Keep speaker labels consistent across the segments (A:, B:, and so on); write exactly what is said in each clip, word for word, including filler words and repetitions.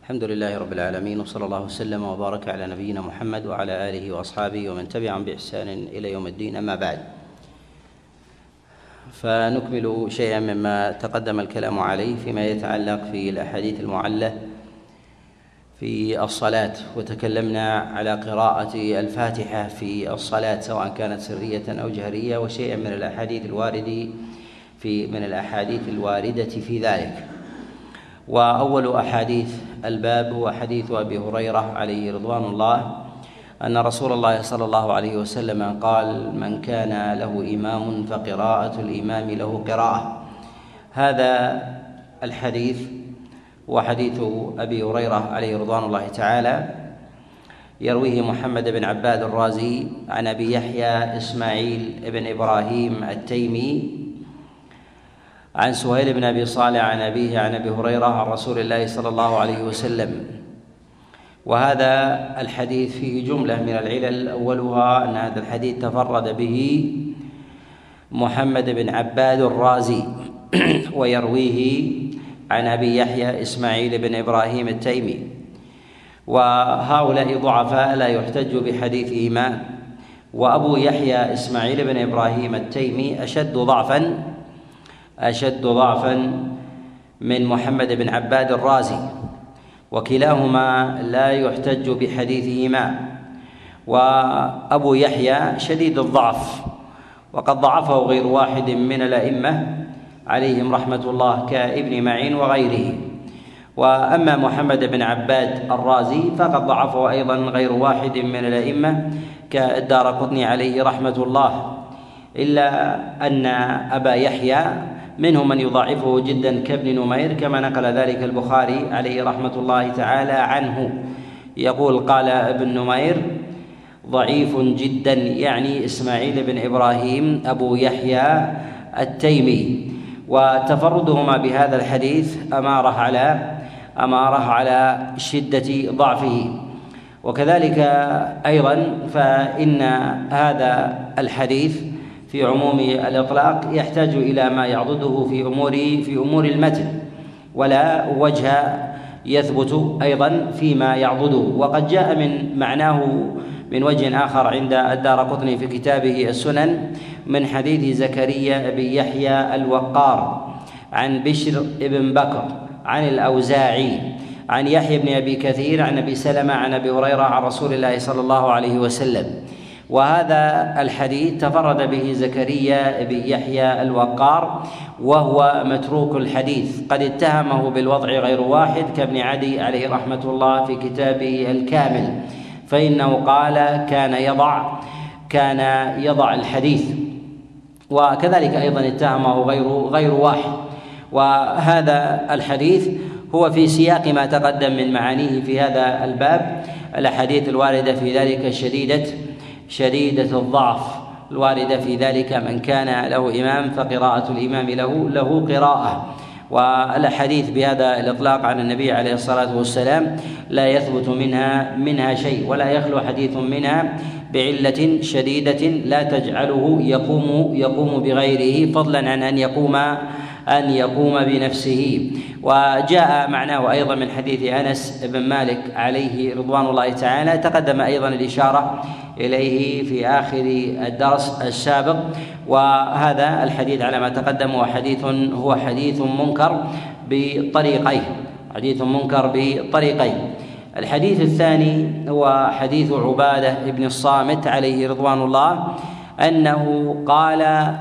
A: الحمد لله رب العالمين، وصلى الله وسلم وبارك على نبينا محمد وعلى آله وأصحابه ومن تبعهم بإحسان إلى يوم الدين. أما بعد، فنكمل شيئا مما تقدم الكلام عليه فيما يتعلق في الأحاديث المعلة في الصلاة، وتكلمنا على قراءة الفاتحة في الصلاة سواء كانت سرية أو جهرية، وشيئا من الأحاديث الواردة في من الأحاديث الواردة في ذلك. وأول أحاديث الباب هو حديث أبي هريرة عليه رضوان الله أن رسول الله صلى الله عليه وسلم قال: من كان له إمام فقراءة الإمام له قراءة. هذا الحديث هو حديث أبي هريرة عليه رضوان الله تعالى، يرويه محمد بن عباد الرازي عن أبي يحيى إسماعيل بن إبراهيم التيمي عن سهيل بن أبي صالح عن أبيه عن أبي هريرة عن رسول الله صلى الله عليه وسلم. وهذا الحديث فيه جملة من العلل، أولها أن هذا الحديث تفرد به محمد بن عباد الرازي ويرويه عن أبي يحيى إسماعيل بن إبراهيم التيمي، وهؤلاء ضعفاء لا يحتج بحديثهما. وأبو يحيى إسماعيل بن إبراهيم التيمي أشد ضعفا أشد ضعفا من محمد بن عباد الرازي، وكلاهما لا يحتج بحديثهما. وأبو يحيى شديد الضعف، وقد ضعفه غير واحد من الأئمة عليهم رحمة الله كابن معين وغيره. وأما محمد بن عباد الرازي فقد ضعفه أيضا غير واحد من الأئمة كالدارقطني عليه رحمة الله، إلا أن أبا يحيى منهم من يضاعفه جدا كابن نمير، كما نقل ذلك البخاري عليه رحمة الله تعالى عنه. يقول: قال ابن نمير: ضعيف جدا، يعني إسماعيل بن إبراهيم أبو يحيى التيمي. وتفردهما بهذا الحديث أماره على أماره على شدة ضعفه. وكذلك أيضا فإن هذا الحديث في عموم الإطلاق يحتاج إلى ما يعضده في أمور في أمور المتن، ولا وجه يثبت أيضا فيما يعضده. وقد جاء من معناه من وجه آخر عند الدارقطني في كتابه السنن من حديث زكريا بن يحيى الوقار عن بشر بن بكر عن الأوزاعي عن يحيى بن أبي كثير عن أبي سلمة عن أبي هريرة عن رسول الله صلى الله عليه وسلم. وهذا الحديث تفرد به زكريا بن يحيى الوقار، وهو متروك الحديث، قد اتهمه بالوضع غير واحد كابن عدي عليه رحمة الله في كتابه الكامل، فإنه قال كان يضع كان يضع الحديث. وكذلك أيضا اتهمه غير غير واحد. وهذا الحديث هو في سياق ما تقدم من معانيه في هذا الباب، الأحاديث الواردة في ذلك شديدة شديدة الضعف الواردة في ذلك: من كان له إمام فقراءة الإمام له له قراءة. والأحاديث بهذا الإطلاق عن النبي عليه الصلاة والسلام لا يثبت منها منها شيء، ولا يخلو حديث منها بعلة شديدة لا تجعله يقوم يقوم بغيره، فضلا عن أن يقوم أن يقوم بنفسه. وجاء معناه أيضا من حديث أنس بن مالك عليه رضوان الله تعالى، تقدم أيضا الإشارة إليه في آخر الدرس السابق. وهذا الحديث على ما تقدم هو حديث هو حديث منكر بطريقين حديث منكر بطريقين. الحديث الثاني هو حديث عبادة بن الصامت عليه رضوان الله أنه قال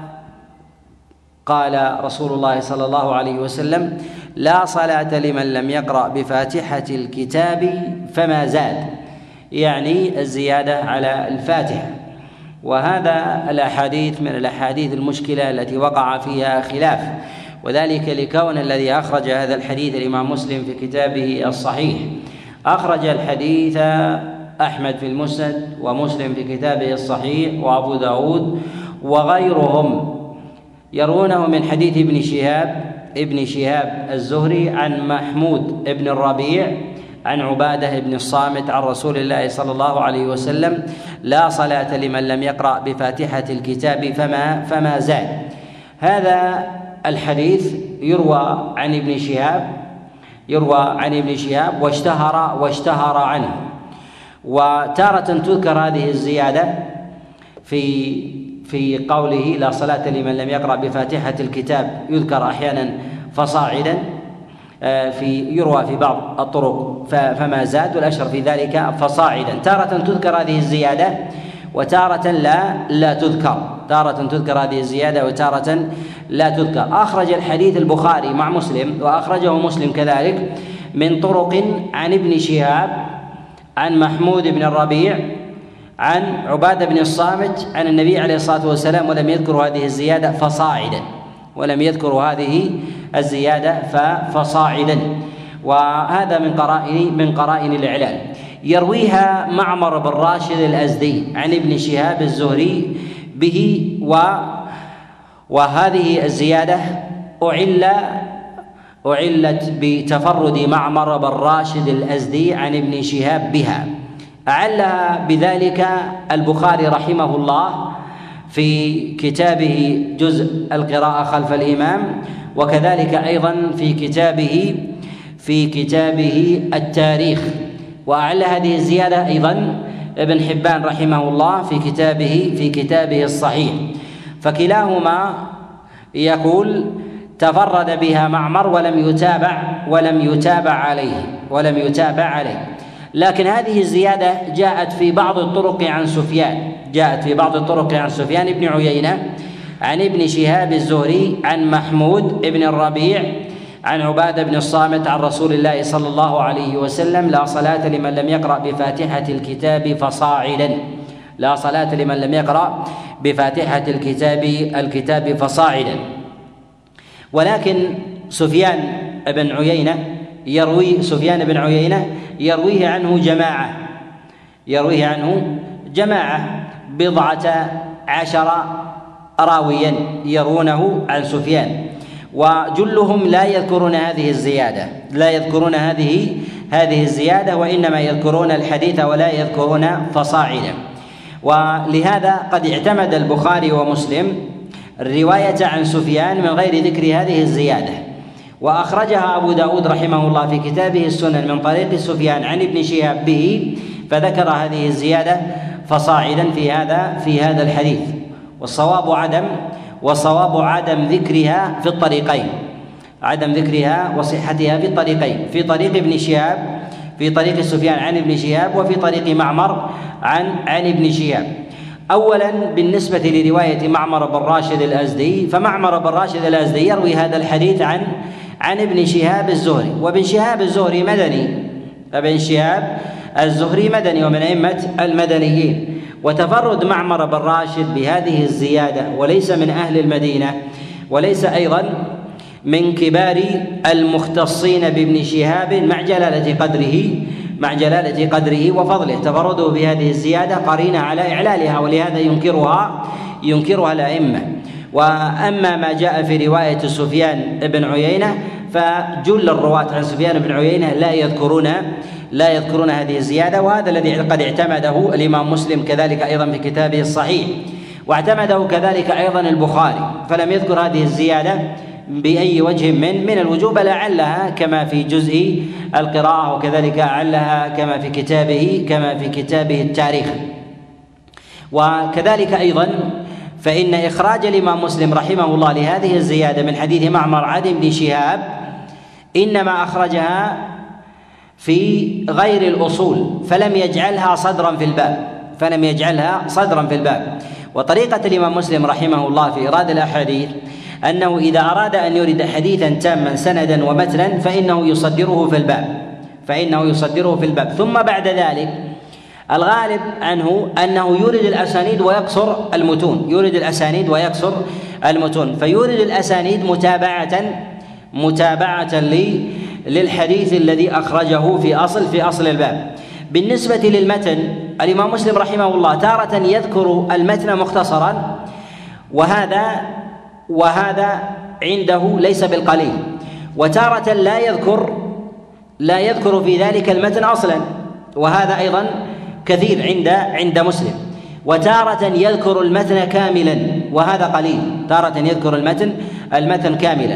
A: قال رسول الله صلى الله عليه وسلم: لا صلاة لمن لم يقرأ بفاتحة الكتاب فما زاد، يعني الزيادة على الفاتحة. وهذا الأحاديث من الأحاديث المشكلة التي وقع فيها خلاف، وذلك لكون الذي أخرج هذا الحديث الإمام مسلم في كتابه الصحيح. أخرج الحديث أحمد في المسند، ومسلم في كتابه الصحيح، وأبو داود وغيرهم يرونه من حديث ابن شهاب ابن شهاب الزهري عن محمود ابن الربيع عن عبادة بن الصامت عن رسول الله صلى الله عليه وسلم: لا صلاة لمن لم يقرأ بفاتحة الكتاب فما فما زاد. هذا الحديث يروى عن ابن شهاب يروى عن ابن شهاب واشتهر واشتهر عنه. وتارة تذكر هذه الزيادة في في قوله لا صلاة لمن لم يقرأ بفاتحة الكتاب، يذكر أحيانا فصاعدا، في يروى في بعض الطرق فما زاد، والأشهر في ذلك فصاعدا. تارة تذكر هذه الزيادة وتارة لا لا تذكر، تارة تذكر هذه الزيادة وتارة لا تذكر. أخرج الحديث البخاري مع مسلم، وأخرجه مسلم كذلك من طرق عن ابن شهاب عن محمود بن الربيع عن عبادة بن الصامت عن النبي عليه الصلاة والسلام، ولم يذكر هذه الزيادة فصاعدا، ولم يذكر هذه الزيادة فصاعدا. وهذا من قرائن من قرائن الإعلان. يرويها معمر بن راشد الأزدي عن ابن شهاب الزهري به، و وهذه الزيادة أعل أعلت بتفرد معمر بن راشد الأزدي عن ابن شهاب بها. أعلها بذلك البخاري رحمه الله في كتابه جزء القراءة خلف الإمام، وكذلك أيضا في كتابه في كتابه التاريخ. وأعل هذه الزيادة أيضا ابن حبان رحمه الله في كتابه في كتابه الصحيح. فكلاهما يقول تفرد بها معمر ولم يتابع ولم يتابع عليه ولم يتابع عليه. لكن هذه الزيادة جاءت في بعض الطرق عن سفيان جاءت في بعض الطرق عن سفيان بن عيينة عن ابن شهاب الزهري عن محمود بن الربيع عن عبادة بن الصامت عن رسول الله صلى الله عليه وسلم: لا صلاة لمن لم يقرأ بفاتحة الكتاب فصاعدا. لا صلاة لمن لم يقرأ بفاتحة الكتاب الكتاب فصاعدا. ولكن سفيان بن عيينة يروي سفيان بن عيينة يرويه عنه جماعة يرويه عنه جماعة بضعة عشر راويا يرونه عن سفيان، وجلهم لا يذكرون هذه الزيادة لا يذكرون هذه هذه الزيادة وإنما يذكرون الحديث ولا يذكرون فصاعدا. ولهذا قد اعتمد البخاري ومسلم الرواية عن سفيان من غير ذكر هذه الزيادة، وأخرجها أبو داود رحمه الله في كتابه السنن من طريق سفيان عن ابن شهاب به، فذكر هذه الزيادة فصاعدا في هذا في هذا الحديث. والصواب عدم والصواب عدم ذكرها في الطريقين عدم ذكرها وصحتها في الطريقين، في طريق ابن شهاب في طريق سفيان عن ابن شهاب، وفي طريق معمر عن عن ابن شهاب. أولا بالنسبة لرواية معمر بن راشد الأزدي، فمعمر بن راشد الأزدي يروي هذا الحديث عن عن ابن شهاب الزهري، وابن شهاب الزهري مدني ابن شهاب الزهري مدني ومن أئمة المدنيين. وتفرد معمر بن راشد بهذه الزيادة وليس من أهل المدينة، وليس أيضا من كبار المختصين بابن شهاب مع جلالة قدره مع جلالة قدره وفضله. تفرده بهذه الزيادة قرينة على إعلالها، ولهذا ينكرها ينكرها الأئمة. وأما ما جاء في رواية سفيان بن عيينة فجل الرواة عن سفيان بن عيينة لا يذكرون لا يذكرون هذه الزيادة، وهذا الذي قد اعتمده الإمام مسلم كذلك أيضا في كتابه الصحيح، واعتمده كذلك أيضا البخاري، فلم يذكر هذه الزيادة بأي وجه من من الوجوب، لعلها كما في جزء القراءة، وكذلك لعلها كما في كتابه كما في كتابه التاريخ. وكذلك أيضا فإن إخراج الإمام مسلم رحمه الله لهذه الزيادة من حديث معمر عن ابن شهاب إنما أخرجها في غير الأصول، فلم يجعلها صدرا في الباب فلم يجعلها صدرا في الباب. وطريقة الإمام مسلم رحمه الله في إيراد الأحاديث أنه إذا أراد أن يرد حديثا تاما سندا ومتنا فإنه يصدره في الباب فإنه يصدره في الباب ثم بعد ذلك الغالب عنه أنه يورد الأسانيد ويقصر المتون يورد الأسانيد ويقصر المتون فيورد الأسانيد متابعة متابعة للحديث الذي أخرجه في أصل في أصل الباب. بالنسبة للمتن الإمام مسلم رحمه الله تارة يذكر المتن مختصرا، وهذا وهذا عنده ليس بالقليل، وتارة لا يذكر لا يذكر في ذلك المتن أصلا، وهذا أيضا كثير عند عند مسلم. وتارة يذكر المتن كاملا، وهذا قليل، تارة يذكر المتن المتن كاملا.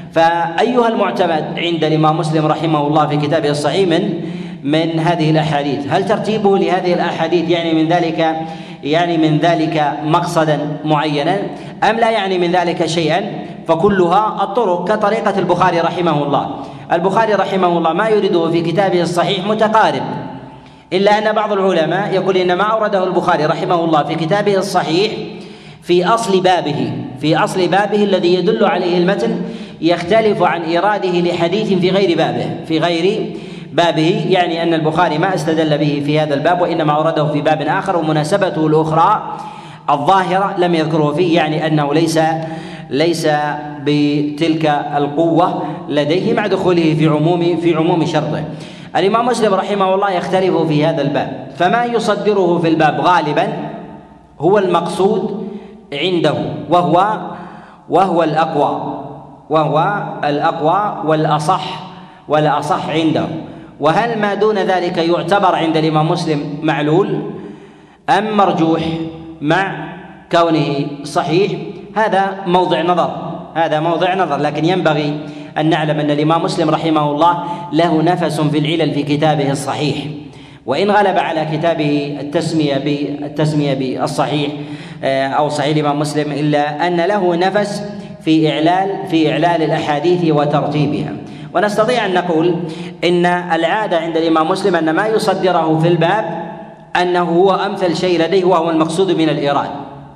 A: فأيها المعتمد عند الإمام مسلم رحمه الله في كتابه الصحيح من من هذه الأحاديث؟ هل ترتيبه لهذه الأحاديث يعني من ذلك يعني من ذلك مقصدا معينا أم لا يعني من ذلك شيئا؟ فكلها الطرق كطريقة البخاري رحمه الله. البخاري رحمه الله ما يريده في كتابه الصحيح متقارب، إلا أن بعض العلماء يقول إن ما أورده البخاري رحمه الله في كتابه الصحيح في أصل بابه في أصل بابه الذي يدل عليه المتن يختلف عن إيراده لحديث في غير بابه في غير بابه يعني أن البخاري ما استدل به في هذا الباب، وإنما أورده في باب آخر، ومناسبته الأخرى الظاهرة لم يذكره فيه، يعني أنه ليس ليس بتلك القوة لديه مع دخوله في عموم في عموم شرطه. الإمام مسلم رحمه الله يختلف في هذا الباب، فما يصدره في الباب غالبا هو المقصود عنده وهو وهو الأقوى وهو الأقوى والأصح والأصح عنده. وهل ما دون ذلك يعتبر عند الإمام مسلم معلول أم مرجوح مع كونه صحيح؟ هذا موضع نظر هذا موضع نظر لكن ينبغي أن نعلم أن الإمام مسلم رحمه الله له نفس في العلل في كتابه الصحيح، وإن غلب على كتابه التسمية بالتسمية بالصحيح أو صحيح الإمام مسلم إلا أن له نفس في إعلال في إعلال الأحاديث وترتيبها. ونستطيع أن نقول إن العادة عند الإمام مسلم أن ما يصدره في الباب أنه هو أمثل شيء لديه وهو المقصود من الإيراد،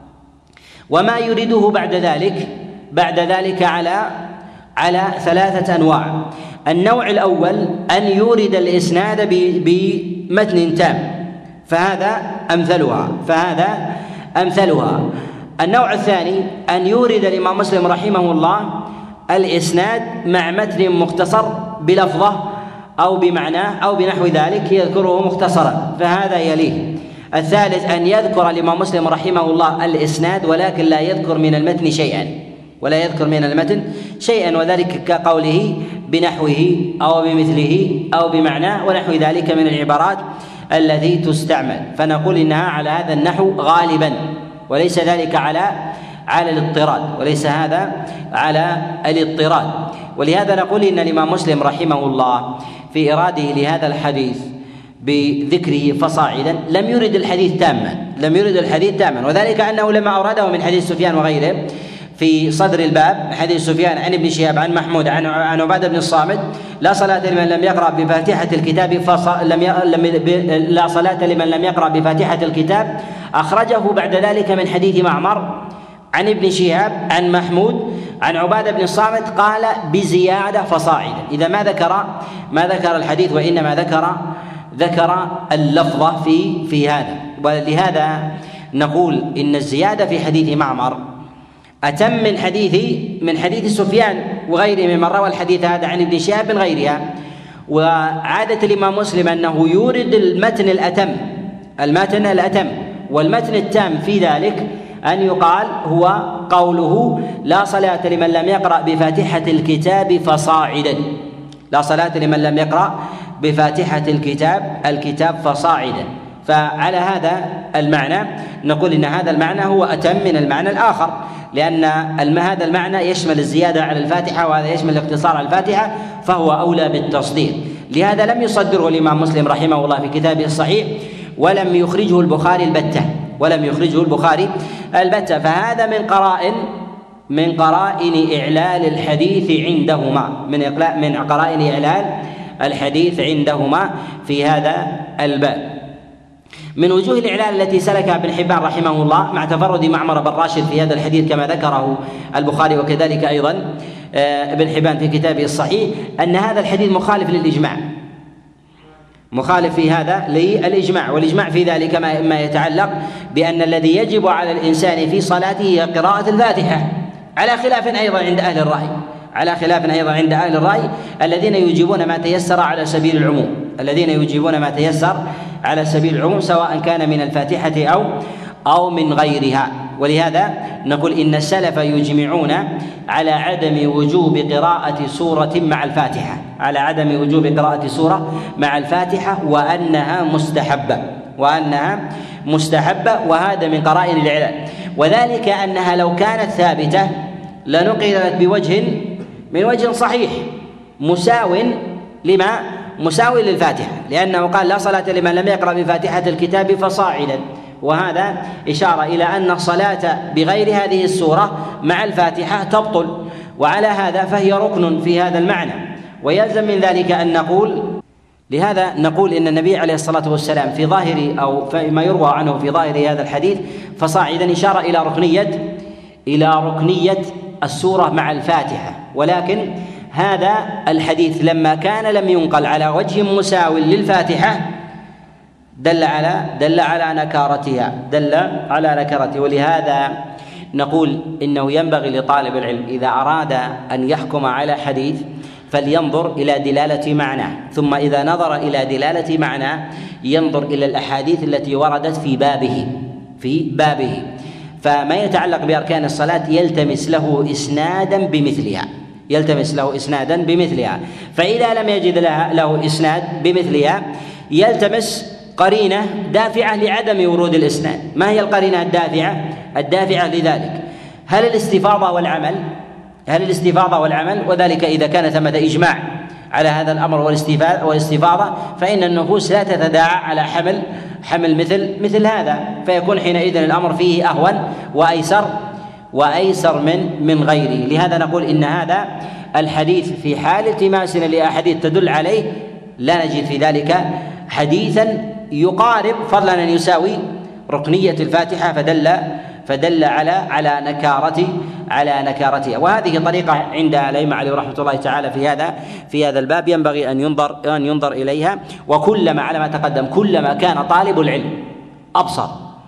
A: وما يريده بعد ذلك بعد ذلك على على ثلاثة أنواع. النوع الأول أن يورد الإسناد بمتن تام، فهذا أمثلها فهذا أمثلها. النوع الثاني أن يورد الإمام مسلم رحمه الله الإسناد مع متن مختصر بلفظه أو بمعناه أو بنحو ذلك يذكره مختصرا، فهذا يليه. الثالث أن يذكر الإمام مسلم رحمه الله الإسناد ولكن لا يذكر من المتن شيئا ولا يذكر من المتن شيئا وذلك كقوله بنحوه أو بمثله أو بمعناه ونحو ذلك من العبارات التي تستعمل، فنقول إنها على هذا النحو غالبا، وليس ذلك على على الاضطراد وليس هذا على الاضطراد. ولهذا نقول إن الإمام مسلم رحمه الله في إراده لهذا الحديث بذكره فصاعدا لم يرد الحديث تاما لم يرد الحديث تاما وذلك أنه لما أورده من حديث سفيان وغيره في صدر الباب، حديث سفيان عن ابن شهاب عن محمود عن عن عبادة بن الصامت: لا صلاة لمن لم يقرأ بفاتحة الكتاب فص... لم ي... لم ب... لا صلاة لمن لم يقرأ بفاتحة الكتاب، أخرجه بعد ذلك من حديث معمر عن ابن شهاب عن محمود عن عبادة بن الصامت قال بزيادة فصاعدا. إذا ما ذكر ما ذكر الحديث وإنما ذكر ذكر اللفظة في في هذا. ولهذا نقول إن الزيادة في حديث معمر أتم من حديث من حديث سفيان وغيره ممن روى الحديث هذا عن ابن شهاب من غيرها. وعادة الإمام مسلم أنه يورد المتن الأتم المتن الأتم والمتن التام في ذلك أن يقال هو قوله: لا صلاة لمن لم يقرأ بفاتحة الكتاب فصاعدا. لا صلاة لمن لم يقرأ بفاتحة الكتاب الكتاب فصاعدا. فعلى هذا المعنى نقول إن هذا المعنى هو أتم من المعنى الآخر، لأن هذا المعنى يشمل الزيادة على الفاتحة وهذا يشمل الاقتصار على الفاتحة، فهو أولى بالتصدير. لهذا لم يصدره الإمام مسلم رحمه الله في كتابه الصحيح، ولم يخرجه البخاري البتة ولم يخرجه البخاري البتة فهذا من قرائن من قرائن إعلال الحديث عندهما من إقلاء من قرائن إعلال الحديث عندهما في هذا الباب. من وجوه الإعلال التي سلكها ابن حبان رحمه الله مع تفرد معمر بن راشد في هذا الحديث كما ذكره البخاري وكذلك أيضا ابن حبان في كتابه الصحيح أن هذا الحديث مخالف للإجماع مخالف في هذا للإجماع. والإجماع في ذلك ما يتعلق بأن الذي يجب على الإنسان في صلاته هي قراءة الفاتحة، على خلاف أيضا عند أهل الرأي على خلاف أيضا عند أهل الرأي الذين يجيبون ما تيسر على سبيل العموم الذين يجيبون ما تيسر على سبيل العموم سواء كان من الفاتحة أو أو من غيرها. ولهذا نقول إن السلف يجمعون على عدم وجوب قراءة سورة مع الفاتحة على عدم وجوب قراءة سورة مع الفاتحة وأنها مستحبة وأنها مستحبة وهذا من قرائن الإعلان. وذلك أنها لو كانت ثابتة لنقلت بوجه من وجه صحيح مساو لما مساو للفاتحة، لأنه قال لا صلاة لمن لم يقرأ بفاتحة الكتاب فصاعدا، وهذا إشارة إلى أن الصلاة بغير هذه السورة مع الفاتحة تبطل، وعلى هذا فهي ركن في هذا المعنى. ويلزم من ذلك أن نقول لهذا نقول إن النبي عليه الصلاة والسلام في ظاهر أو فيما يروى عنه في ظاهر هذا الحديث فصاعدا إشارة إلى ركنية إلى ركنية السورة مع الفاتحة، ولكن هذا الحديث لما كان لم ينقل على وجه مساو للفاتحة دل على دل على نكارتها دل على نكارتها ولهذا نقول إنه ينبغي لطالب العلم إذا أراد أن يحكم على حديث فلينظر إلى دلالة معناه، ثم إذا نظر إلى دلالة معناه ينظر إلى الأحاديث التي وردت في بابه في بابه فما يتعلق بأركان الصلاة يلتمس له إسنادا بمثلها يلتمس له إسنادا بمثلها فإذا لم يجد لها له إسناد بمثلها يلتمس قرينة دافعة لعدم ورود الإسناد. ما هي القرينة الدافعة الدافعة لذلك؟ هل الاستفاضة والعمل هل الاستفاضة والعمل وذلك إذا كان ثمة إجماع على هذا الأمر والاستفاضة فإن النفوس لا تتداعى على حمل حمل مثل مثل هذا، فيكون حينئذ الأمر فيه أهون وأيسر وأيسر من من غيره. لهذا نقول إن هذا الحديث في حال التماسنا لأحاديث تدل عليه لا نجد في ذلك حديثا يقارب فضلا أن يساوي ركنية الفاتحة فدل فدل على على نكارة على نكارتها. وهذه طريقة عند الأئمة عليهم رحمة الله تعالى في هذا في هذا الباب ينبغي أن ينظر أن ينظر إليها. وكلما على ما تقدم كلما كان طالب العلم أبصر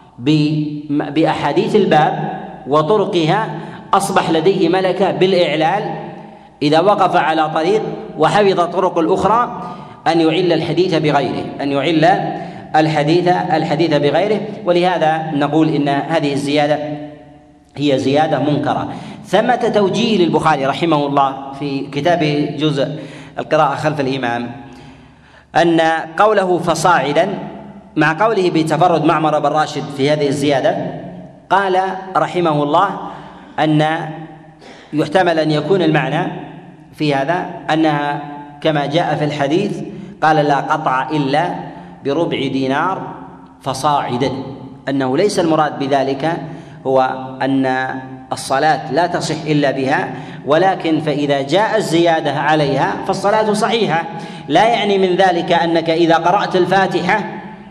A: بأحاديث الباب وطرقها أصبح لديه ملكة بالإعلال إذا وقف على طريق وحفظ الطرق الأخرى أن يعل الحديث بغيره أن يعل الحديث الحديث بغيره. ولهذا نقول إن هذه الزيادة هي زيادة منكرة. ثمة توجيه للبخاري رحمه الله في كتاب جزء القراءة خلف الإمام أن قوله فصاعدا مع قوله بتفرد معمر بن راشد في هذه الزيادة قال رحمه الله أن يحتمل أن يكون المعنى في هذا أنها كما جاء في الحديث قال لا قطع إلا بربع دينار فصاعدا، أنه ليس المراد بذلك هو أن الصلاة لا تصح إلا بها، ولكن فإذا جاء الزيادة عليها فالصلاة صحيحة. لا يعني من ذلك أنك إذا قرأت الفاتحة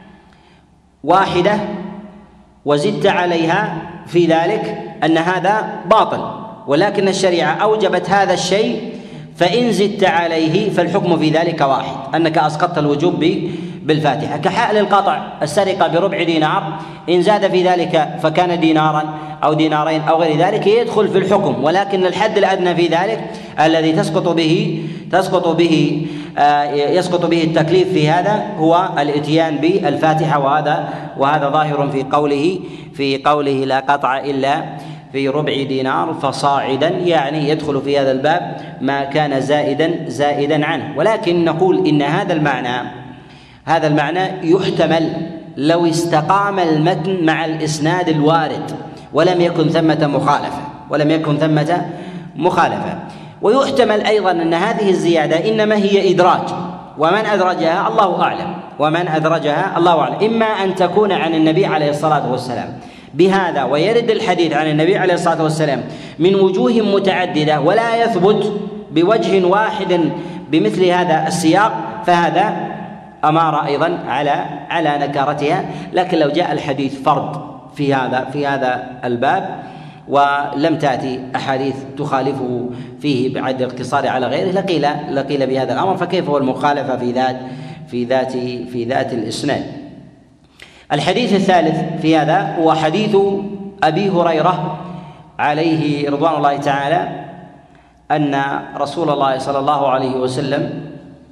A: واحدة وزدت عليها في ذلك أن هذا باطل، ولكن الشريعة أوجبت هذا الشيء فإن زدت عليه فالحكم في ذلك واحد، أنك أسقطت الوجوب بالفاتحة. كحال القطع السرقة بربع دينار إن زاد في ذلك فكان دينارا أو دينارين أو غير ذلك يدخل في الحكم، ولكن الحد الأدنى في ذلك الذي تسقط به تسقط به آه يسقط به التكليف في هذا هو الإتيان بالفاتحة، وهذا وهذا ظاهر في قوله في قوله لا قطع إلا في ربع دينار فصاعدا، يعني يدخل في هذا الباب ما كان زائدا زائدا عنه. ولكن نقول إن هذا المعنى هذا المعنى يحتمل لو استقام المتن مع الإسناد الوارد ولم يكن ثمة مخالفة ولم يكن ثمة مخالفة ويحتمل أيضا أن هذه الزيادة إنما هي إدراج، ومن أدرجها الله أعلم ومن أدرجها الله أعلم، إما أن تكون عن النبي عليه الصلاة والسلام بهذا ويرد الحديث عن النبي عليه الصلاة والسلام من وجوه متعددة ولا يثبت بوجه واحد بمثل هذا السياق، فهذا أمارة أيضا على على نكارتها. لكن لو جاء الحديث فرد في هذا في هذا الباب ولم تأتي أحاديث تخالفه فيه بعد الاقتصار على غيره لقيل لقيل بهذا الأمر، فكيف هو المخالفة في ذات في ذات في ذات الإسناد. الحديث الثالث في هذا هو حديث أبي هريرة عليه رضوان الله تعالى أن رسول الله صلى الله عليه وسلم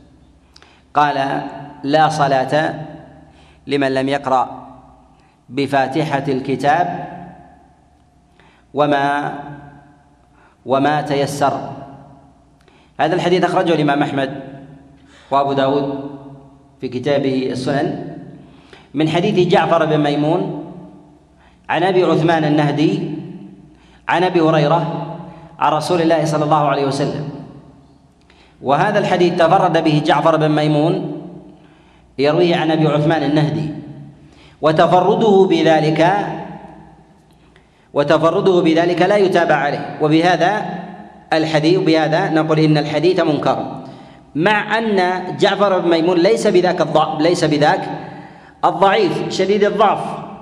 A: قال لا صلاة لمن لم يقرأ بفاتحة الكتاب وما وما تيسر. هذا الحديث أخرجه الإمام أحمد وأبو داود في كتابه السنن من حديث جعفر بن ميمون عن أبي عثمان النهدي عن أبي هريرة عن رسول الله صلى الله عليه وسلم وهذا الحديث تفرد به جعفر بن ميمون يرويه عن أبي عثمان النهدي، وتفرده بذلك وتفرده بذلك لا يتابع عليه، وبهذا الحديث بهذا نقول إن الحديث منكر، مع أن جعفر بن ميمون ليس بذاك الضعف ليس بذاك الضعيف شديد الضعف،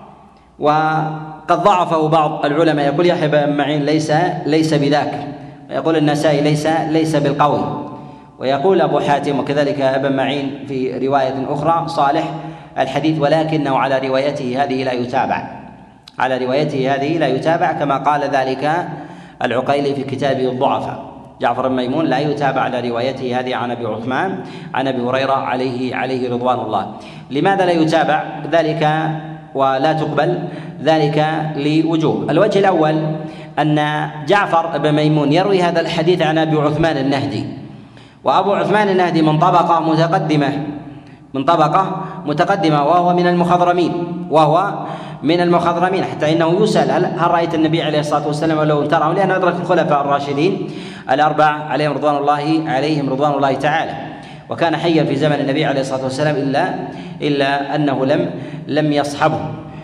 A: وقد ضعفه بعض العلماء، يقول يحيى بن معين ليس ليس بذاك، ويقول النسائي ليس ليس بالقوي، ويقول أبو حاتم وكذلك ابن معين في رواية أخرى صالح الحديث ولكنه على روايته هذه لا يتابع على روايته هذه لا يتابع كما قال ذلك العقيلي في كتابه الضعفاء. جعفر بن ميمون لا يتابع على روايته هذه عن أبي عثمان عن أبي هريرة عليه عليه رضوان الله. لماذا لا يتابع ذلك ولا تقبل ذلك؟ لوجوه. الوجه الأول أن جعفر بن ميمون يروي هذا الحديث عن أبي عثمان النهدي، وأبو عثمان النهدي من طبقة متقدمة من طبقة متقدمة وهو من المخضرمين وهو من المخضرمين حتى إنه يسأل هل, هل رأيت النبي عليه الصلاة والسلام ولو تراه، لأنه أدرك الخلفاء الراشدين الأربعة عليهم رضوان الله عليهم رضوان الله تعالى، وكان حيا في زمن النبي عليه الصلاة والسلام إلا إلا أنه لم لم يصحبه.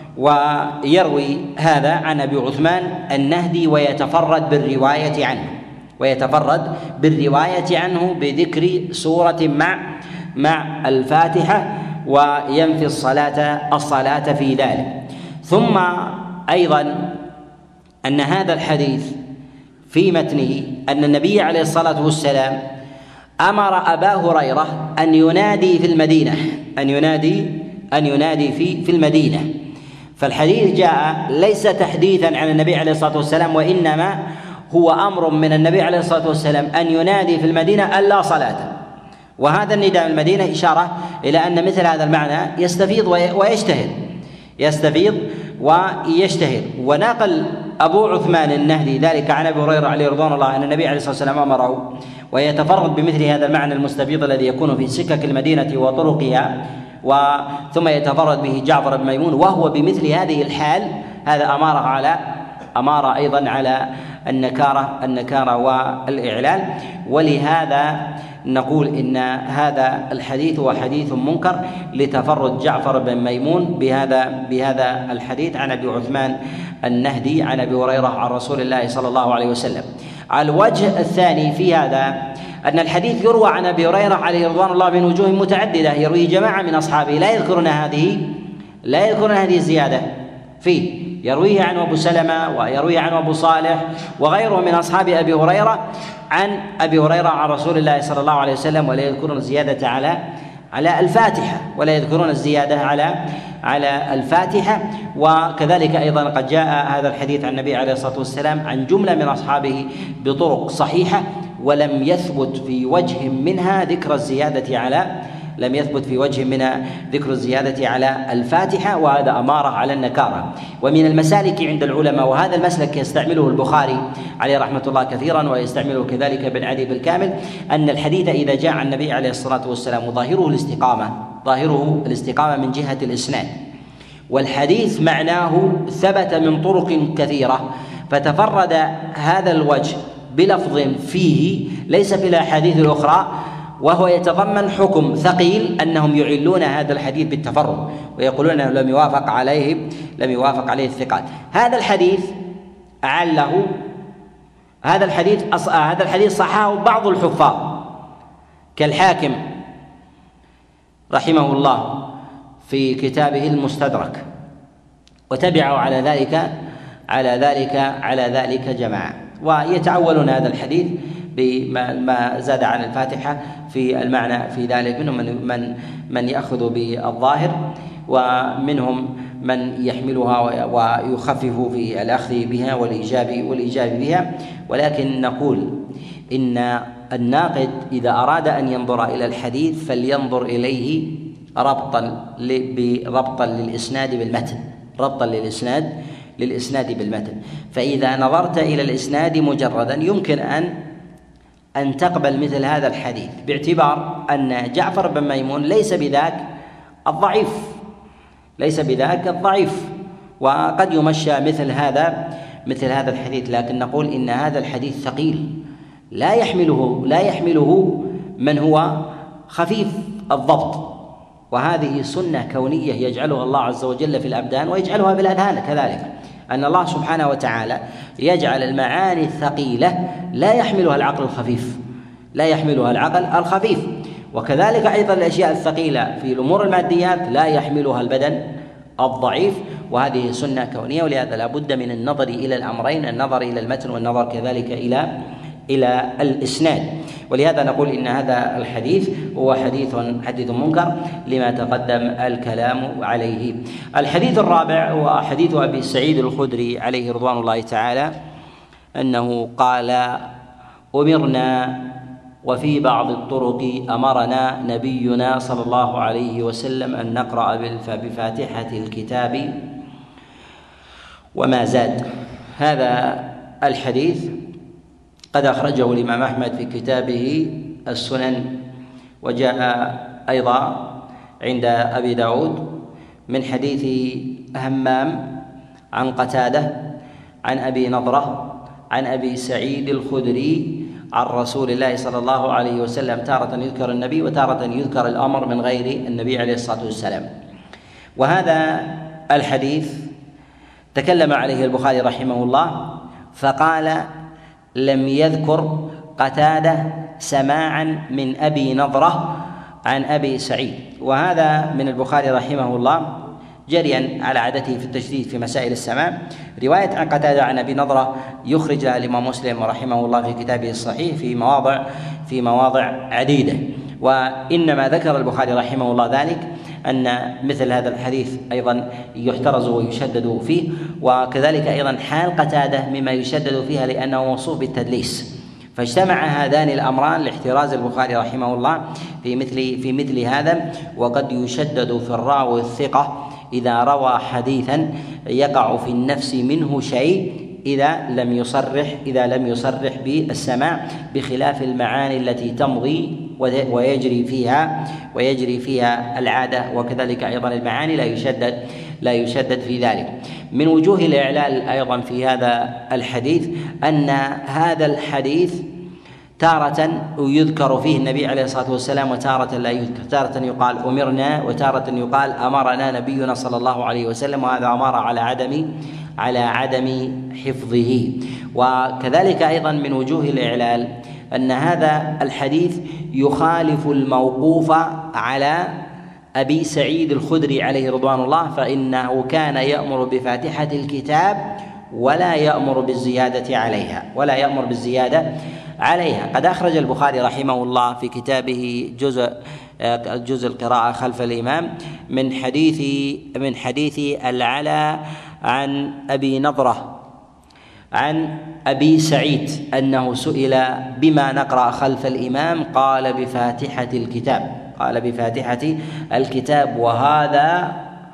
A: ويروي هذا عن أبي عثمان النهدي ويتفرد بالرواية عنه ويتفرد بالرواية عنه بذكر سورة مع مع الفاتحة، وينفي الصلاة الصلاة في ذلك. ثم أيضا أن هذا الحديث في متنه أن النبي عليه الصلاة والسلام أمر أبا هريرة أن ينادي في المدينة أن ينادي أن ينادي في في المدينة. فالحديث جاء ليس تحديثا عن النبي عليه الصلاة والسلام، وإنما هو أمر من النبي عليه الصلاة والسلام أن ينادي في المدينة ألا صلاة. وهذا النداء المدينة إشارة إلى أن مثل هذا المعنى يستفيض ويجتهد يستفيض ويجتهد. ونقل أبو عثمان النهدي ذلك عن أبي هريرة عليه رضوان الله أن النبي عليه الصلاة والسلام أمره، ويتفرد بمثل هذا المعنى المستفيض الذي يكون في سكك المدينة وطرقها، وثم يتفرد به جعفر بن ميمون وهو بمثل هذه الحال. هذا أمارة على أمارة أيضا على النكارة النكارة والإعلال. ولهذا نقول إن هذا الحديث هو حديث منكر لتفرد جعفر بن ميمون بهذا بهذا الحديث عن أبي عثمان النهدي عن أبي هريرة عن رسول الله صلى الله عليه وسلم. على الوجه الثاني في هذا أن الحديث يروى عن أبي هريرة عليه رضوان الله من وجوه متعددة، يرويه جماعة من أصحابه لا يذكرون هذه لا يذكرون هذه الزيادة فيه، يرويه عن أبو سلمة ويرويه عن أبو صالح وغيره من أصحاب أبي هريرة عن أبي هريرة عن رسول الله صلى الله عليه وسلم، ولا يذكرون الزيادة على على الفاتحة ولا يذكرون الزيادة على على الفاتحة. وكذلك أيضا قد جاء هذا الحديث عن النبي عليه الصلاة والسلام عن جملة من أصحابه بطرق صحيحة، ولم يثبت في وجه منها ذكر الزيادة على لم يثبت في وجه منها ذكر الزيادة على الفاتحة، وهذا أمارة على النكارة. ومن المسالك عند العلماء، وهذا المسلك يستعمله البخاري عليه رحمة الله كثيرا ويستعمله كذلك ابن عدي بالكامل، أن الحديث إذا جاء عن النبي عليه الصلاة والسلام ظاهره الاستقامة ظاهره الاستقامة من جهة الإسناد، والحديث معناه ثبت من طرق كثيرة، فتفرد هذا الوجه بلفظ فيه ليس في الأحاديث الأخرى، وهو يتضمن حكم ثقيل أنهم يعلون هذا الحديث بالتفرد ويقولون أنه لم يوافق عليه لم يوافق عليه الثقات. هذا الحديث أعله هذا الحديث هذا الحديث صححه بعض الحفاظ كالحاكم رحمه الله في كتابه المستدرك، وتبعوا على ذلك على ذلك على ذلك جماعة، ويتعولون هذا الحديث بما زاد عن الفاتحة في المعنى في ذلك. منهم من من من يأخذ بالظاهر، ومنهم من يحملها ويخفف في الأخذ بها والإيجاب والإيجاب بها. ولكن نقول إن الناقد إذا أراد أن ينظر إلى الحديث فلينظر إليه ربطا بربطا للإسناد بالمتن ربطا للإسناد للإسناد بالمتن. فإذا نظرت إلى الإسناد مجردا يمكن أن أن تقبل مثل هذا الحديث، باعتبار أن جعفر بن ميمون ليس بذاك الضعيف ليس بذاك الضعيف وقد يمشى مثل هذا مثل هذا الحديث. لكن نقول إن هذا الحديث ثقيل لا يحمله لا يحمله من هو خفيف الضبط، وهذه سنة كونية يجعلها الله عز وجل في الأبدان ويجعلها في الأذهان كذلك، أن الله سبحانه وتعالى يجعل المعاني الثقيلة لا يحملها العقل الخفيف لا يحملها العقل الخفيف وكذلك أيضا الأشياء الثقيلة في الأمور الماديات لا يحملها البدن الضعيف، وهذه سنة كونية. ولهذا لا بد من النظر إلى الأمرين، النظر إلى المتن والنظر كذلك إلى إلى الإسناد. ولهذا نقول إن هذا الحديث هو حديث حديث منكر لما تقدم الكلام عليه. الحديث الرابع هو حديث أبي سعيد الخدري عليه رضوان الله تعالى أنه قال: أمرنا وفي بعض الطرق أمرنا نبينا صلى الله عليه وسلم أن نقرأ بفاتحة الكتاب وما زاد. هذا الحديث قد أخرجه الإمام أحمد في كتابه السنن، وجاء أيضا عند أبي داود من حديث همام عن قتادة عن أبي نضرة عن أبي سعيد الخدري عن رسول الله صلى الله عليه وسلم، تارة يذكر النبي وتارة يذكر الأمر من غير النبي عليه الصلاة والسلام. وهذا الحديث تكلم عليه البخاري رحمه الله فقال: لم يذكر قتادة سماعا من أبي نضرة عن أبي سعيد. وهذا من البخاري رحمه الله جريا على عادته في التشديد في مسائل السماع. رواية عن قتادة عن أبي نضرة يخرج لها الإمام مسلم رحمه الله في كتابه الصحيح في مواضع في مواضع عديدة، وإنما ذكر البخاري رحمه الله ذلك أن مثل هذا الحديث أيضا يحترز ويشدد فيه، وكذلك أيضا حال قتادة مما يشدد فيها لأنه موصوف بالتدليس، فاجتمع هذان الأمران لاحتراز البخاري رحمه الله في مثل في مثل هذا. وقد يشدد في الراوي الثقة إذا روى حديثا يقع في النفس منه شيء إذا لم يصرح إذا لم يصرح بالسماع، بخلاف المعاني التي تمضي ويجري فيها ويجري فيها العادة، وكذلك أيضا المعاني لا يشدد لا يشدد في ذلك. من وجوه الإعلال أيضا في هذا الحديث أن هذا الحديث تارة يذكر فيه النبي عليه الصلاة والسلام وتارة لا يذكر، تارة يقال أمرنا وتارة يقال أمرنا نبينا صلى الله عليه وسلم، وهذا أمر على عدم على عدم حفظه. وكذلك أيضا من وجوه الإعلال أن هذا الحديث يخالف الموقوف على أبي سعيد الخدري عليه رضوان الله، فإنه كان يأمر بفاتحة الكتاب ولا يأمر بالزيادة عليها ولا يأمر بالزيادة عليها. قد أخرج البخاري رحمه الله في كتابه جزء جزء القراءة خلف الإمام من حديث من حديث العلا عن أبي نضرة عن أبي سعيد أنه سئل بما نقرأ خلف الإمام قال بفاتحة الكتاب قال بفاتحة الكتاب وهذا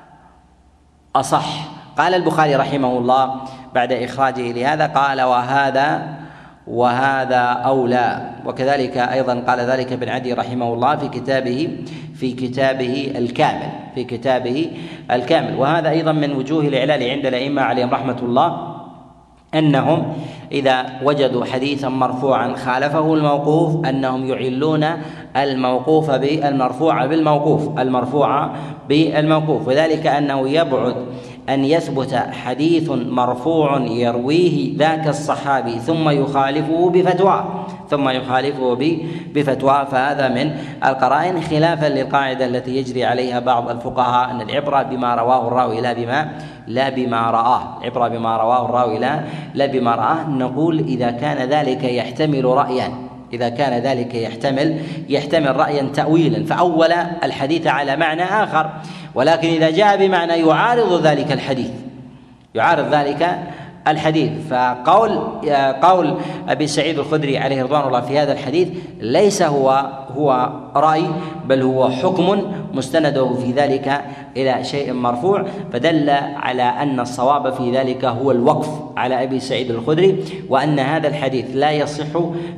A: أصح. قال البخاري رحمه الله بعد إخراجه لهذا قال وهذا وهذا أولى. وكذلك أيضا قال ذلك ابن عدي رحمه الله في كتابه في كتابه الكامل في كتابه الكامل. وهذا أيضا من وجوه الإعلال عند الأئمة عليهم رحمة الله أنهم إذا وجدوا حديثا مرفوعا خالفه الموقوف أنهم يعلون الموقوف بالمرفوع بالموقوف المرفوع بالموقوف، وذلك أنه يبعد أن يثبت حديث مرفوع يرويه ذاك الصحابي ثم يخالفه بفتوى ثم يخالفه بفتوى فهذا من القرائن، خلافا للقاعدة التي يجري عليها بعض الفقهاء أن العبرة بما رواه الراوي لا بما لا بما رآه العبرة بما رواه الراوي لا لا بما رآه. نقول إذا كان ذلك يحتمل رأيا إذا كان ذلك يحتمل يحتمل رأيا تأويلا فأول الحديث على معنى آخر، ولكن إذا جاء بمعنى يعارض ذلك الحديث يعارض ذلك الحديث فقول قول أبي سعيد الخدري عليه رضوان الله في هذا الحديث ليس هو هو رأي بل هو حكم مستنده في ذلك إلى شيء مرفوع، فدل على أن الصواب في ذلك هو الوقف على أبي سعيد الخدري، وأن هذا الحديث لا يصح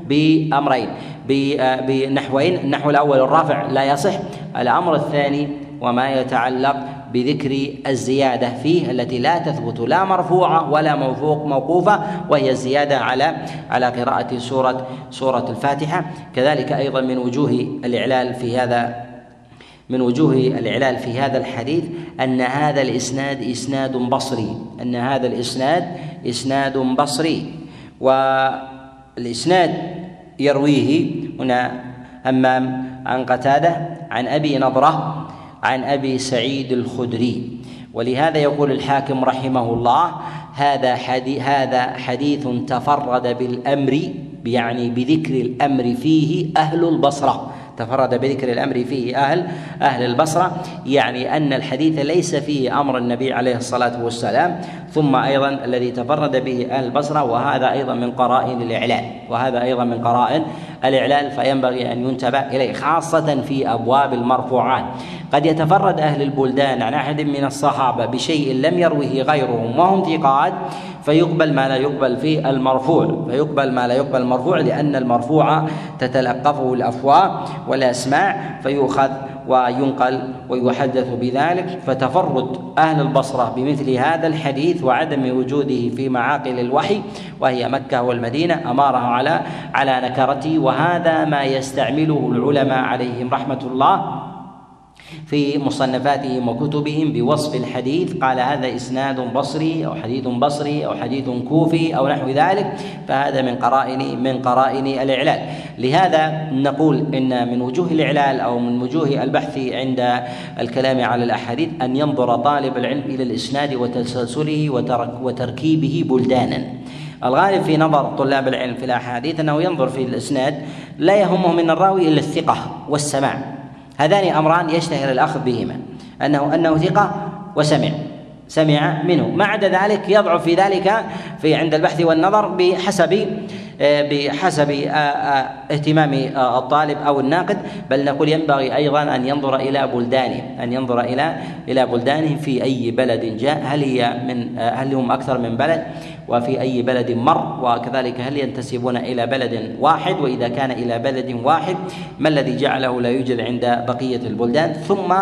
A: بأمرين بنحوين. النحو الأول الرافع لا يصح، الأمر الثاني وما يتعلق بذكر الزيادة فيه التي لا تثبت لا مرفوعة ولا موقوفة، وهي الزيادة على على قراءة سورة سورة الفاتحة. كذلك أيضا من وجوه الإعلال في هذا من وجوه الإعلال في هذا الحديث أن هذا الإسناد إسناد بصري أن هذا الإسناد إسناد بصري والإسناد يرويه هنا همام عن قتادة عن أبي نضرة عن أبي سعيد الخدري. ولهذا يقول الحاكم رحمه الله هذا حديث, هذا حديث تفرد بالأمر، يعني بذكر الأمر فيه أهل البصرة، تفرد بذكر الأمر فيه أهل أهل البصرة، يعني أن الحديث ليس فيه أمر النبي عليه الصلاة والسلام. ثم أيضا الذي تفرد به أهل البصرة، وهذا أيضا من قرائن الإعلال وهذا أيضا من قرائن الإعلال فينبغي أن ينتبه إليه، خاصة في أبواب المرفوعات. قد يتفرد أهل البلدان عن أحد من الصحابة بشيء لم يروه غيرهم وهم ثقات، فيقبل ما لا يقبل في المرفوع فيقبل ما لا يقبل المرفوع لأن المرفوع تتلقفه الأفواه والأسماع، فيؤخذ وينقل ويحدث بذلك. فتفرد أهل البصرة بمثل هذا الحديث وعدم وجوده في معاقل الوحي وهي مكة والمدينة أماره على على نكرته، وهذا ما يستعمله العلماء عليهم رحمة الله في مصنفاتهم وكتبهم بوصف الحديث، قال هذا إسناد بصري أو حديث بصري أو حديث كوفي أو نحو ذلك، فهذا من قرائن من قرائن الإعلال. لهذا نقول إن من وجوه الإعلال أو من وجوه البحث عند الكلام على الأحاديث أن ينظر طالب العلم إلى الإسناد وتسلسله وتركيبه بلدانا. الغالب في نظر طلاب العلم في الأحاديث أنه ينظر في الإسناد لا يهمه من الراوي إلا الثقة والسماع، هذان أمران يشتهر الأخذ بهما، أنه أنه ثقة وسمع سمع منه، ما عدا ذلك يضعف في ذلك في عند البحث والنظر بحسب بحسب اهتمام الطالب أو الناقد. بل نقول ينبغي أيضا أن ينظر إلى بلدانه أن ينظر إلى إلى بلدانه في أي بلد جاء، هل هي من هل هم أكثر من بلد، وفي أي بلد مر، وكذلك هل ينتسبون إلى بلد واحد، وإذا كان إلى بلد واحد ما الذي جعله لا يوجد عند بقية البلدان. ثم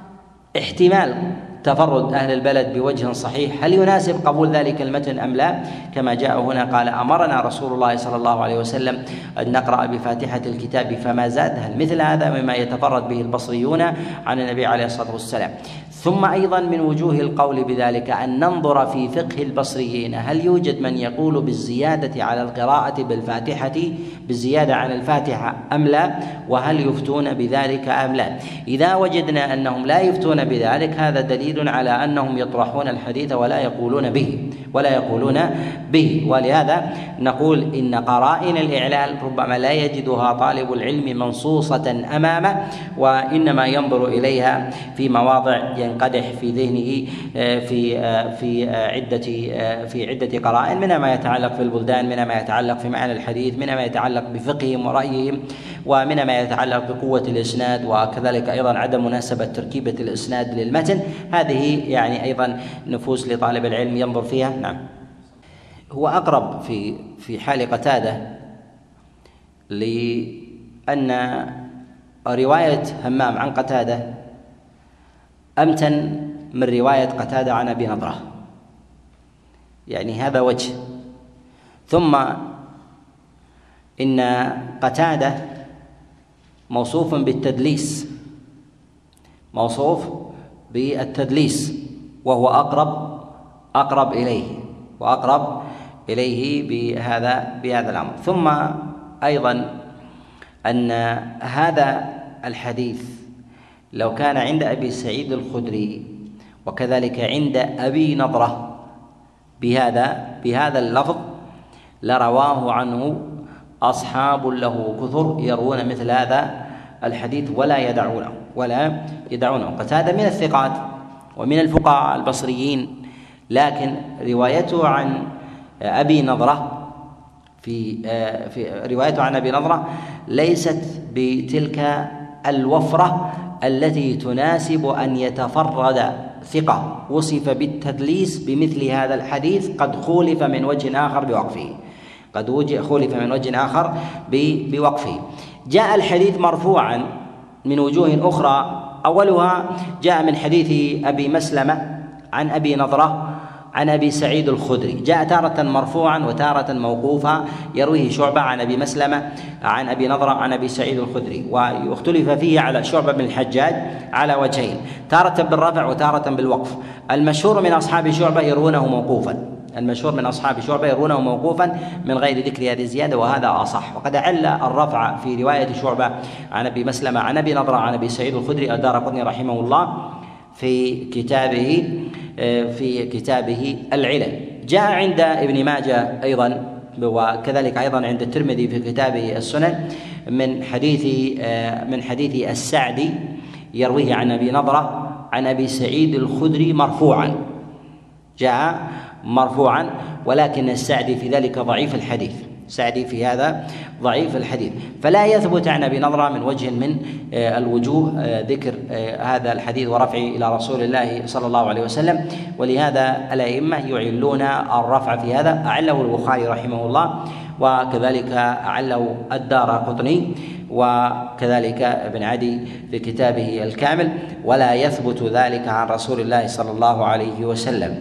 A: احتمال تفرد أهل البلد بوجه صحيح، هل يناسب قبول ذلك المتن أم لا، كما جاء هنا قال أمرنا رسول الله صلى الله عليه وسلم أن نقرأ بفاتحة الكتاب فما زاد، هل مثل هذا مما يتفرد به البصريون عن النبي عليه الصلاة والسلام. ثم أيضا من وجوه القول بذلك أن ننظر في فقه البصريين، هل يوجد من يقول بالزيادة على القراءة بالفاتحة بالزيادة عن الفاتحة أم لا، وهل يفتون بذلك أم لا. إذا وجدنا أنهم لا يفتون بذلك هذا دليل على أنهم يطرحون الحديث ولا يقولون به ولا يقولون به ولهذا نقول إن قرائن الإعلال ربما لا يجدها طالب العلم منصوصة أمامه، وإنما ينظر إليها في مواضع ينقدح في ذهنه في في عدة في عدة قرائن، منها ما يتعلق في البلدان، منها ما يتعلق في معنى الحديث، منها ما يتعلق بفقههم ورأيهم، ومنها ما يتعلق بقوة الإسناد، وكذلك أيضا عدم مناسبة تركيبة الإسناد للمتن. هذه يعني أيضا نفوس لطالب العلم ينظر فيها. نعم، هو أقرب في في حال قتادة، لأن رواية همام عن قتادة أمتن من رواية قتادة عن أبي نضرة، يعني هذا وجه. ثم إن قتادة موصوف بالتدليس موصوف بالتدليس وهو أقرب أقرب إليه وأقرب إليه بهذا بهذا الأمر. ثم أيضا أن هذا الحديث لو كان عند أبي سعيد الخدري وكذلك عند أبي نضرة بهذا بهذا اللفظ لرواه عنه أصحاب له كثر يروون مثل هذا الحديث ولا يدعونه ولا يدعونه. قتادة من الثقات ومن الفقهاء البصريين، لكن روايته عن أبي نضرة في في روايته عن أبي نضرة ليست بتلك الوفرة التي تناسب أن يتفرد ثقة وصف بالتدليس بمثل هذا الحديث قد خولف من وجه آخر بوقفه قد خولف من وجه آخر بوقفه. جاء الحديث مرفوعا من وجوه أخرى أولها جاء من حديث أبي مسلمة عن أبي نضرة عن أبي سعيد الخدري، جاء تارة مرفوعا وتارة موقوفا، يرويه شعبة عن أبي مسلمة عن أبي نضرة عن أبي سعيد الخدري، واختلف فيه على شعبة بن الحجاج على وجهين، تارة بالرفع وتارة بالوقف. المشهور من أصحاب شعبة يروونه موقوفا، المشهور من أصحاب شعبة يرونه موقوفا من غير ذكر هذه الزيادة، وهذا أصح. وقد أعل الرفع في رواية شعبة عن أبي مسلمة عن أبي نضرة عن أبي سعيد الخدري الدارقطني رحمه الله في كتابه في كتابه العلل. جاء عند ابن ماجه أيضا وكذلك أيضا عند الترمذي في كتابه السنن من حديث من حديث السعدي يرويه عن أبي نضرة عن أبي سعيد الخدري مرفوعا، جاء مرفوعا، ولكن السعدي في ذلك ضعيف الحديث، سعدي في هذا ضعيف الحديث، فلا يثبت عن أبي نضرة من وجه من الوجوه ذكر هذا الحديث ورفعه إلى رسول الله صلى الله عليه وسلم. ولهذا الأئمة يعلون الرفع في هذا، أعله البخاري رحمه الله، وكذلك أعله الدارقطني، وكذلك ابن عدي في كتابه الكامل، ولا يثبت ذلك عن رسول الله صلى الله عليه وسلم.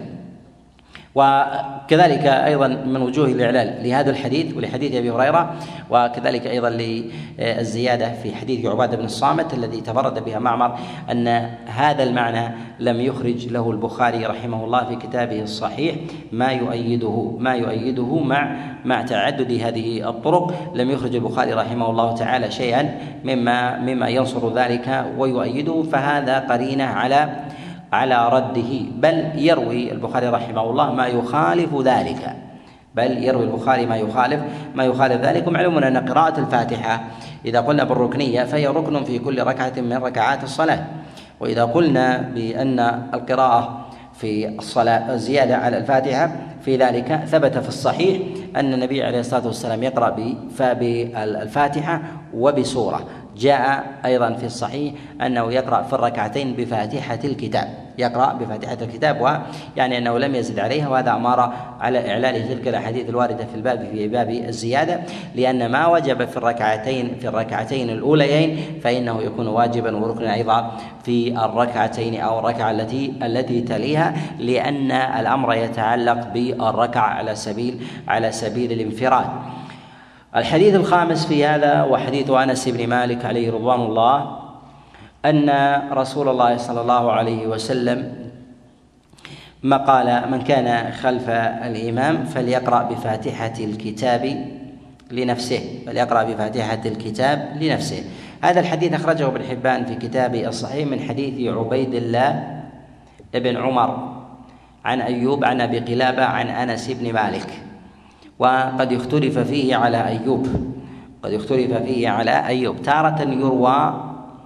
A: وكذلك أيضا من وجوه الإعلال لهذا الحديث ولحديث أبي هريرة، وكذلك أيضا للزيادة في حديث عبادة بن الصامت الذي تفرد بها معمر، أن هذا المعنى لم يخرج له البخاري رحمه الله في كتابه الصحيح ما يؤيده ما يؤيده مع مع تعدد هذه الطرق، لم يخرج البخاري رحمه الله تعالى شيئا مما مما ينصر ذلك ويؤيده، فهذا قرينة على على رده، بل يروي البخاري رحمه الله ما يخالف ذلك، بل يروي البخاري ما يخالف ما يخالف ذلك. ومعلوم أن قراءة الفاتحة إذا قلنا بالركنية فهي ركن في كل ركعة من ركعات الصلاة، وإذا قلنا بأن القراءة في الصلاة زيادة على الفاتحة في ذلك ثبت في الصحيح أن النبي عليه الصلاة والسلام يقرأ بالفاتحة وبسورة، جاء أيضا في الصحيح أنه يقرأ في الركعتين بفاتحة الكتاب، يقرأ بفاتحة الكتاب، ويعني أنه لم يزد عليها، وهذا أمر على إعلال تلك الأحاديث الواردة في الباب في باب الزيادة، لأن ما وجب في الركعتين في الركعتين الأوليين فإنه يكون واجبا وركنا أيضا في الركعتين أو الركعة التي التي تليها، لأن الأمر يتعلق بالركعة على سبيل على سبيل الانفراد. الحديث الخامس في هذا وحديث أنس بن مالك عليه رضوان الله أن رسول الله صلى الله عليه وسلم ما قال: من كان خلف الإمام فليقرأ بفاتحة الكتاب لنفسه، فليقرأ بفاتحة الكتاب لنفسه. هذا الحديث أخرجه ابن حبان في كتابه الصحيح من حديث عبيد الله بن عمر عن أيوب عن أبي قلابة عن أنس بن مالك، وقد يختلف فيه على أيوب قد يختلف فيه على أيوب تارة يروى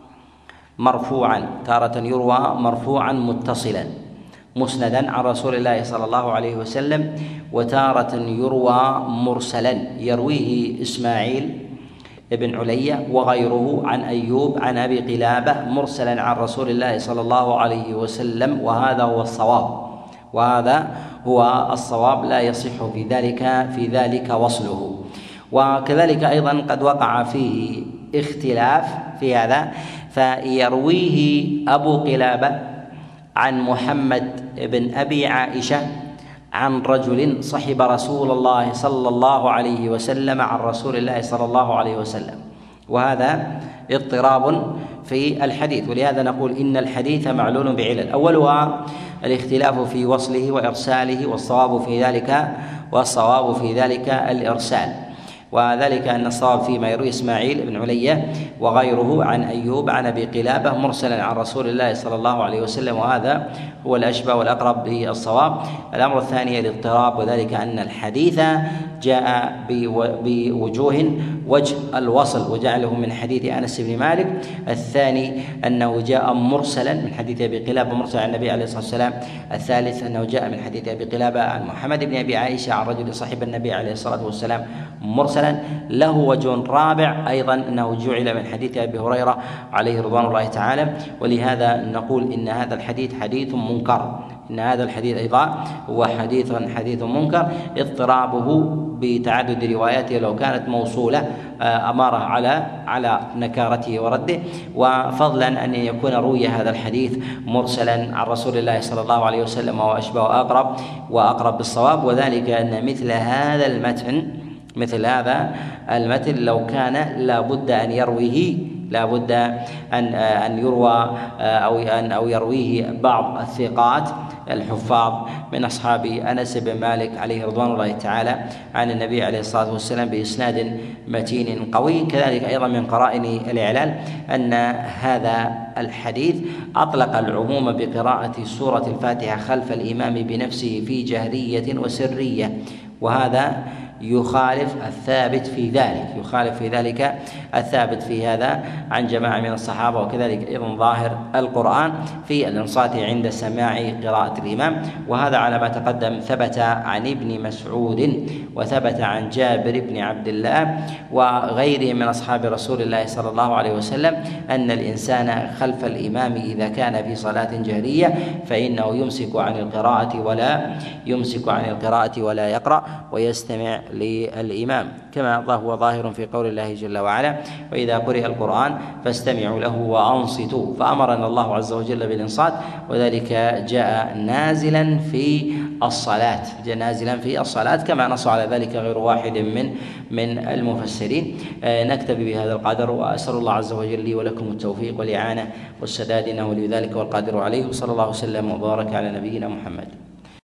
A: مرفوعا تارة يروى مرفوعا متصلا مسندا عن رسول الله صلى الله عليه وسلم، وتارة يروى مرسلا يرويه إسماعيل ابن علية وغيره عن أيوب عن أبي قلابة مرسلا عن رسول الله صلى الله عليه وسلم، وهذا هو الصواب وهذا هو الصواب لا يصح في ذلك في ذلك وصله. وكذلك أيضا قد وقع فيه اختلاف في هذا، فيرويه أبو قلابة عن محمد بن أبي عائشة عن رجل صحب رسول الله صلى الله عليه وسلم عن رسول الله صلى الله عليه وسلم، وهذا اضطراب في الحديث، ولهذا نقول إن الحديث معلول بعلل، أولها الاختلاف في وصله وإرساله، والصواب في ذلك والصواب في ذلك الإرسال، وذلك أن الصواب فيما يروي إسماعيل بن علية وغيره عن أيوب عن أبي قلابة مرسلا عن رسول الله صلى الله عليه وسلم، وهذا هو الأشبه والأقرب بالصواب. الأمر الثاني الاضطراب، وذلك أن الحديث جاء بوجوه، وجه الوصل وجعله من حديث أنس بن مالك، الثاني أنه جاء مرسلا من حديث أبي قلابة مرسلا عن النبي عليه الصلاة والسلام، الثالث أنه جاء من حديث أبي قلابة عن محمد بن أبي عائشة عن رجل صاحب النبي عليه الصلاة والسلام مرسلا. له وجه رابع أيضا أنه جعل من حديث أبي هريرة عليه رضوان الله تعالى، ولهذا نقول إن هذا الحديث حديث منكر إن هذا الحديث أيضا هو حديث حديث منكر، اضطرابه بتعدد رواياته لو كانت موصولة أمارة على على نكارته ورده، وفضلا أن يكون روي هذا الحديث مرسلا عن رسول الله صلى الله عليه وسلم وأشبه أقرب وأقرب بالصواب، وذلك أن مثل هذا المتن مثل هذا المتن لو كان لا بد أن يرويه لا بد أن أن يروى أو أن أو يرويه بعض الثقات الحفاظ من أصحاب أنس بن مالك عليه رضوان الله تعالى عن النبي عليه الصلاة والسلام بإسناد متين قوي. كذلك أيضا من قرائن الإعلال أن هذا الحديث أطلق العموم بقراءة سورة الفاتحة خلف الإمام بنفسه في جهرية وسرية، وهذا يخالف الثابت في ذلك يخالف في ذلك الثابت في هذا عن جماعة من الصحابة، وكذلك أيضا ظاهر القرآن في الإنصات عند سماع قراءة الإمام، وهذا على ما تقدم ثبت عن ابن مسعود وثبت عن جابر بن عبد الله وغيره من أصحاب رسول الله صلى الله عليه وسلم أن الإنسان خلف الإمام إذا كان في صلاة جهرية فإنه يمسك عن القراءة ولا يمسك عن القراءة ولا يقرأ ويستمع للإمام، كما هو ظاهر في قول الله جل وعلا: وإذا قرئ القرآن فاستمعوا له وأنصتوا، فأمرنا الله عز وجل بالإنصات، وذلك جاء نازلا في الصلاة جاء نازلا في الصلاة كما نص على ذلك غير واحد من من المفسرين. نكتفي بهذا القدر، وأسأل الله عز وجل لي ولكم التوفيق والإعانة والسداد إنه ولي ذلك والقادر عليه، وصلى الله وسلم وبارك على نبينا محمد.